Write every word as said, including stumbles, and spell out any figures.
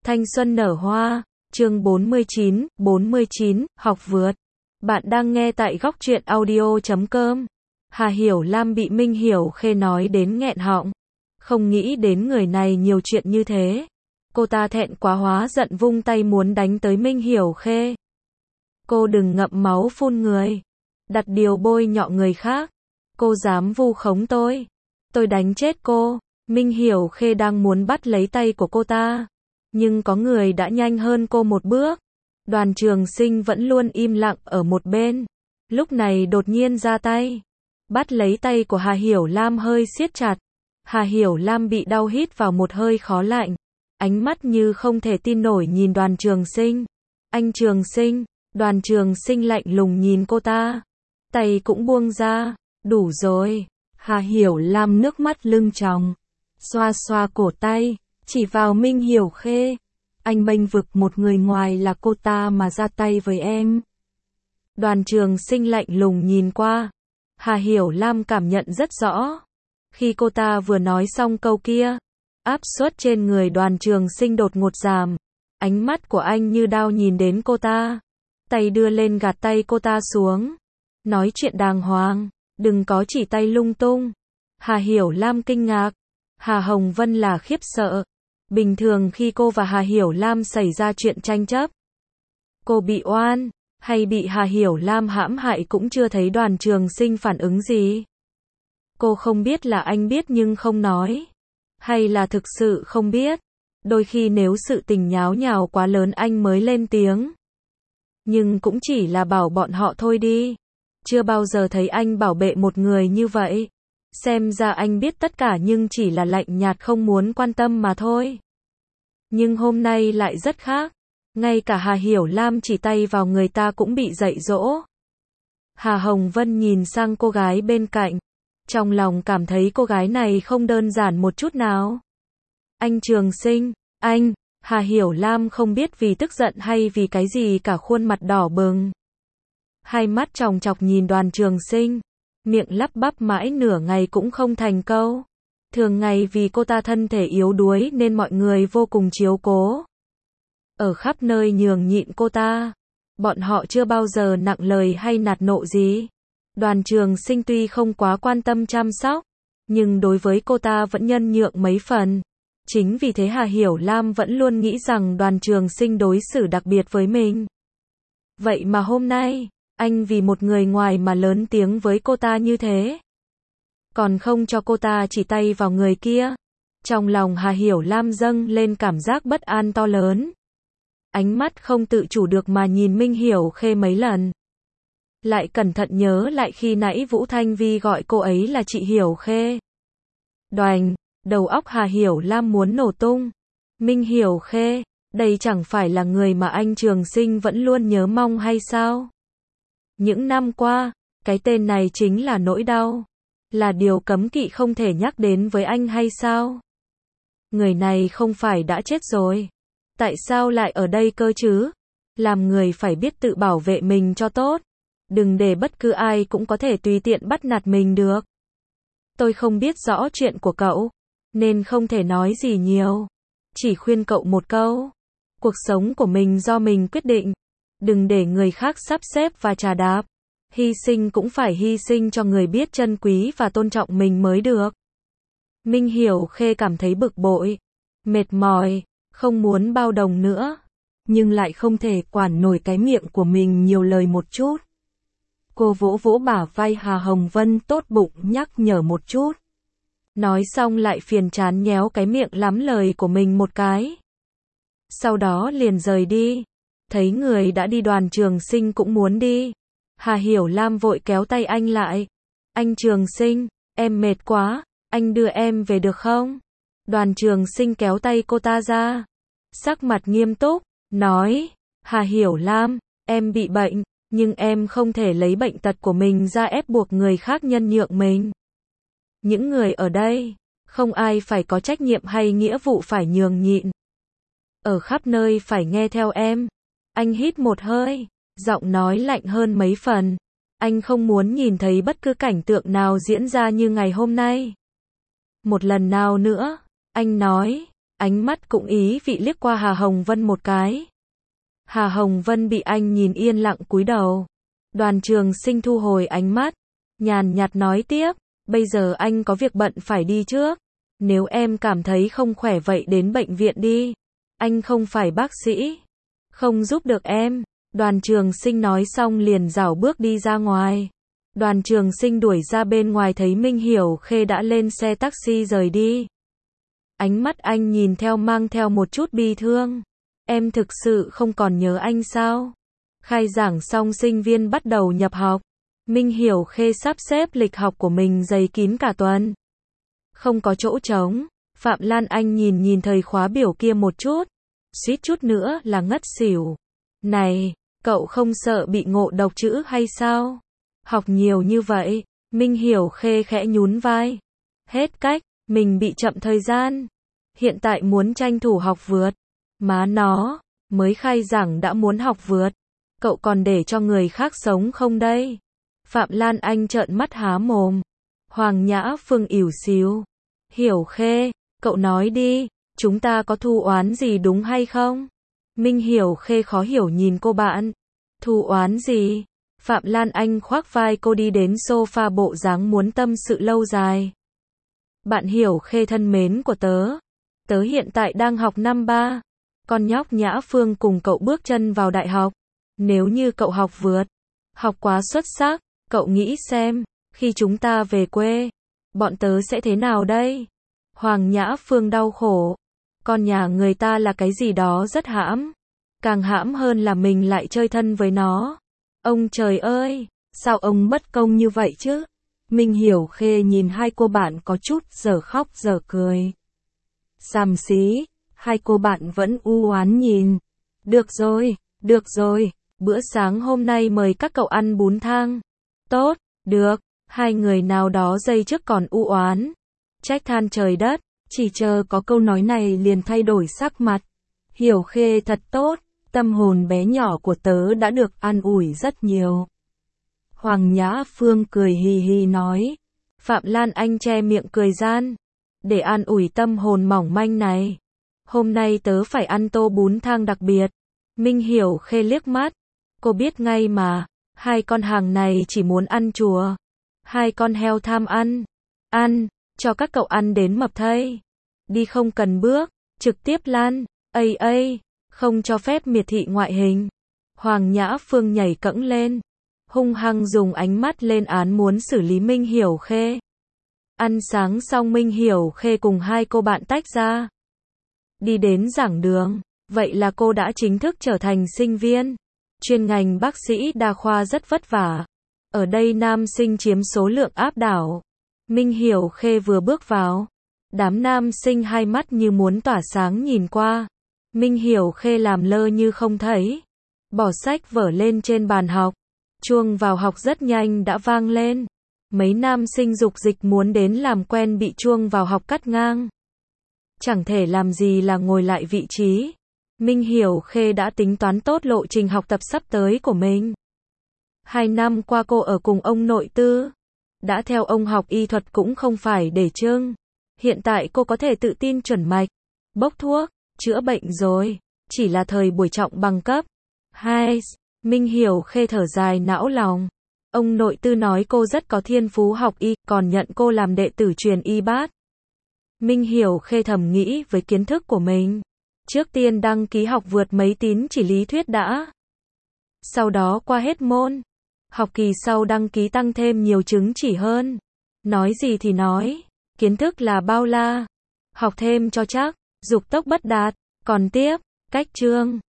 Thanh xuân nở hoa, chương bốn mươi chín, bốn mươi chín, học vượt. Bạn đang nghe tại góc truyện audio chấm com. Hà Hiểu Lam bị Minh Hiểu Khê nói đến nghẹn họng. Không nghĩ đến người này nhiều chuyện như thế. Cô ta thẹn quá hóa giận vung tay muốn đánh tới Minh Hiểu Khê. Cô đừng ngậm máu phun người. Đặt điều bôi nhọ người khác. Cô dám vu khống tôi. Tôi đánh chết cô. Minh Hiểu Khê đang muốn bắt lấy tay của cô ta. Nhưng có người đã nhanh hơn cô một bước. Đoàn Trường Sinh vẫn luôn im lặng ở một bên. Lúc này đột nhiên ra tay. Bắt lấy tay của Hà Hiểu Lam hơi siết chặt. Hà Hiểu Lam bị đau hít vào một hơi khó lạnh. Ánh mắt như không thể tin nổi nhìn Đoàn Trường Sinh. Anh Trường Sinh. Đoàn Trường Sinh lạnh lùng nhìn cô ta. Tay cũng buông ra. Đủ rồi. Hà Hiểu Lam nước mắt lưng tròng. Xoa xoa cổ tay. Chỉ vào Minh Hiểu Khê. Anh bênh vực một người ngoài là cô ta mà ra tay với em. Đoàn Trường Sinh lạnh lùng nhìn qua. Hà Hiểu Lam cảm nhận rất rõ. Khi cô ta vừa nói xong câu kia, áp suất trên người Đoàn Trường Sinh đột ngột giảm. Ánh mắt của anh như đao nhìn đến cô ta. Tay đưa lên gạt tay cô ta xuống. Nói chuyện đàng hoàng, đừng có chỉ tay lung tung. Hà Hiểu Lam kinh ngạc. Hà Hồng Vân là khiếp sợ. Bình thường khi cô và Hà Hiểu Lam xảy ra chuyện tranh chấp, cô bị oan, hay bị Hà Hiểu Lam hãm hại cũng chưa thấy Đoàn Trường Sinh phản ứng gì. Cô không biết là anh biết nhưng không nói. Hay là thực sự không biết. Đôi khi nếu sự tình nháo nhào quá lớn anh mới lên tiếng. Nhưng cũng chỉ là bảo bọn họ thôi đi. Chưa bao giờ thấy anh bảo vệ một người như vậy. Xem ra anh biết tất cả nhưng chỉ là lạnh nhạt không muốn quan tâm mà thôi. Nhưng hôm nay lại rất khác. Ngay cả Hà Hiểu Lam chỉ tay vào người ta cũng bị dạy dỗ. Hà Hồng Vân nhìn sang cô gái bên cạnh. Trong lòng cảm thấy cô gái này không đơn giản một chút nào. Anh Trường Sinh, anh, Hà Hiểu Lam không biết vì tức giận hay vì cái gì cả khuôn mặt đỏ bừng. Hai mắt tròng trọc nhìn Đoàn Trường Sinh. Miệng lắp bắp mãi nửa ngày cũng không thành câu. Thường ngày vì cô ta thân thể yếu đuối nên mọi người vô cùng chiếu cố. Ở khắp nơi nhường nhịn cô ta. Bọn họ chưa bao giờ nặng lời hay nạt nộ gì. Đoàn Trường Sinh tuy không quá quan tâm chăm sóc, nhưng đối với cô ta vẫn nhân nhượng mấy phần. Chính vì thế Hà Hiểu Lam vẫn luôn nghĩ rằng Đoàn Trường Sinh đối xử đặc biệt với mình. Vậy mà hôm nay, anh vì một người ngoài mà lớn tiếng với cô ta như thế. Còn không cho cô ta chỉ tay vào người kia. Trong lòng Hà Hiểu Lam dâng lên cảm giác bất an to lớn. Ánh mắt không tự chủ được mà nhìn Minh Hiểu Khê mấy lần. Lại cẩn thận nhớ lại khi nãy Vũ Thanh Vi gọi cô ấy là chị Hiểu Khê. Đoành, đầu óc Hà Hiểu Lam muốn nổ tung. Minh Hiểu Khê, đây chẳng phải là người mà anh Trường Sinh vẫn luôn nhớ mong hay sao? Những năm qua, cái tên này chính là nỗi đau. Là điều cấm kỵ không thể nhắc đến với anh hay sao? Người này không phải đã chết rồi. Tại sao lại ở đây cơ chứ? Làm người phải biết tự bảo vệ mình cho tốt. Đừng để bất cứ ai cũng có thể tùy tiện bắt nạt mình được. Tôi không biết rõ chuyện của cậu, nên không thể nói gì nhiều. Chỉ khuyên cậu một câu. Cuộc sống của mình do mình quyết định. Đừng để người khác sắp xếp và chà đạp. Hy sinh cũng phải hy sinh cho người biết trân quý và tôn trọng mình mới được. Minh Hiểu Khê cảm thấy bực bội, mệt mỏi, không muốn bao đồng nữa. Nhưng lại không thể quản nổi cái miệng của mình nhiều lời một chút. Cô vỗ vỗ bả vai Hà Hồng Vân tốt bụng nhắc nhở một chút. Nói xong lại phiền chán nhéo cái miệng lắm lời của mình một cái. Sau đó liền rời đi. Thấy người đã đi Đoàn Trường Sinh cũng muốn đi. Hà Hiểu Lam vội kéo tay anh lại. Anh Trường Sinh, em mệt quá, anh đưa em về được không? Đoàn Trường Sinh kéo tay cô ta ra. Sắc mặt nghiêm túc, nói, Hà Hiểu Lam, em bị bệnh, nhưng em không thể lấy bệnh tật của mình ra ép buộc người khác nhân nhượng mình. Những người ở đây, không ai phải có trách nhiệm hay nghĩa vụ phải nhường nhịn. Ở khắp nơi phải nghe theo em. Anh hít một hơi, giọng nói lạnh hơn mấy phần. Anh không muốn nhìn thấy bất cứ cảnh tượng nào diễn ra như ngày hôm nay. Một lần nào nữa, anh nói, ánh mắt cũng ý vị liếc qua Hà Hồng Vân một cái. Hà Hồng Vân bị anh nhìn yên lặng cúi đầu. Đoàn Trường Sinh thu hồi ánh mắt, nhàn nhạt nói tiếp, bây giờ anh có việc bận phải đi trước. Nếu em cảm thấy không khỏe vậy đến bệnh viện đi. Anh không phải bác sĩ, không giúp được em. Đoàn Trường Sinh nói xong liền rảo bước đi ra ngoài. Đoàn Trường Sinh đuổi ra bên ngoài thấy Minh Hiểu Khê đã lên xe taxi rời đi. Ánh mắt anh nhìn theo mang theo một chút bi thương. Em thực sự không còn nhớ anh sao? Khai giảng xong sinh viên bắt đầu nhập học. Minh Hiểu Khê sắp xếp lịch học của mình dày kín cả tuần. Không có chỗ trống. Phạm Lan Anh nhìn nhìn thời khóa biểu kia một chút. Suýt chút nữa là ngất xỉu. Này, cậu không sợ bị ngộ độc chữ hay sao? Học nhiều như vậy. Minh Hiểu Khê khẽ nhún vai. Hết cách, mình bị chậm thời gian. Hiện tại muốn tranh thủ học vượt. Má nó, mới khai giảng đã muốn học vượt. Cậu còn để cho người khác sống không đây? Phạm Lan Anh trợn mắt há mồm. Hoàng Nhã Phương ỉu xìu. Hiểu Khê, cậu nói đi, chúng ta có thù oán gì đúng hay không? Minh Hiểu Khê khó hiểu nhìn cô bạn. Thù oán gì? Phạm Lan Anh khoác vai cô đi đến sofa bộ dáng muốn tâm sự lâu dài. Bạn Hiểu Khê thân mến của tớ. Tớ hiện tại đang học năm ba. Con nhóc Nhã Phương cùng cậu bước chân vào đại học. Nếu như cậu học vượt, học quá xuất sắc, cậu nghĩ xem, khi chúng ta về quê, bọn tớ sẽ thế nào đây? Hoàng Nhã Phương đau khổ. Con nhà người ta là cái gì đó rất hãm. Càng hãm hơn là mình lại chơi thân với nó. Ông trời ơi, sao ông bất công như vậy chứ? Minh Hiểu Khê nhìn hai cô bạn có chút giờ khóc giờ cười. Xàm xí, hai cô bạn vẫn u oán nhìn. Được rồi, được rồi, bữa sáng hôm nay mời các cậu ăn bún thang. Tốt, được, hai người nào đó giây trước còn u oán. Trách than trời đất, chỉ chờ có câu nói này liền thay đổi sắc mặt. Hiểu Khê thật tốt, tâm hồn bé nhỏ của tớ đã được an ủi rất nhiều. Hoàng Nhã Phương cười hì hì nói. Phạm Lan Anh che miệng cười gian. Để an ủi tâm hồn mỏng manh này, hôm nay tớ phải ăn tô bún thang đặc biệt. Minh Hiểu Khê liếc mắt. Cô biết ngay mà, hai con hàng này chỉ muốn ăn chùa. Hai con heo tham ăn. Ăn, cho các cậu ăn đến mập thây. Đi không cần bước, trực tiếp lan. Ây ây, không cho phép miệt thị ngoại hình. Hoàng Nhã Phương nhảy cẫng lên, hung hăng dùng ánh mắt lên án muốn xử lý Minh Hiểu Khê. Ăn sáng xong Minh Hiểu Khê cùng hai cô bạn tách ra. Đi đến giảng đường, vậy là cô đã chính thức trở thành sinh viên. Chuyên ngành bác sĩ đa khoa rất vất vả. Ở đây nam sinh chiếm số lượng áp đảo. Minh Hiểu Khê vừa bước vào, đám nam sinh hai mắt như muốn tỏa sáng nhìn qua. Minh Hiểu Khê làm lơ như không thấy. Bỏ sách vở lên trên bàn học. Chuông vào học rất nhanh đã vang lên. Mấy nam sinh dục dịch muốn đến làm quen bị chuông vào học cắt ngang. Chẳng thể làm gì là ngồi lại vị trí. Minh Hiểu Khê đã tính toán tốt lộ trình học tập sắp tới của mình. Hai năm qua cô ở cùng ông nội Tư. Đã theo ông học y thuật cũng không phải để trưng. Hiện tại cô có thể tự tin chuẩn mạch, bốc thuốc, chữa bệnh rồi. Chỉ là thời buổi trọng bằng cấp. Hai, Minh Hiểu Khê thở dài não lòng. Ông nội Tư nói cô rất có thiên phú học y, còn nhận cô làm đệ tử truyền y bát. Minh Hiểu Khê thầm nghĩ với kiến thức của mình. Trước tiên đăng ký học vượt mấy tín chỉ lý thuyết đã. Sau đó qua hết môn. Học kỳ sau đăng ký tăng thêm nhiều chứng chỉ hơn. Nói gì thì nói, kiến thức là bao la. Học thêm cho chắc, dục tốc bất đạt. Còn tiếp, cách chương.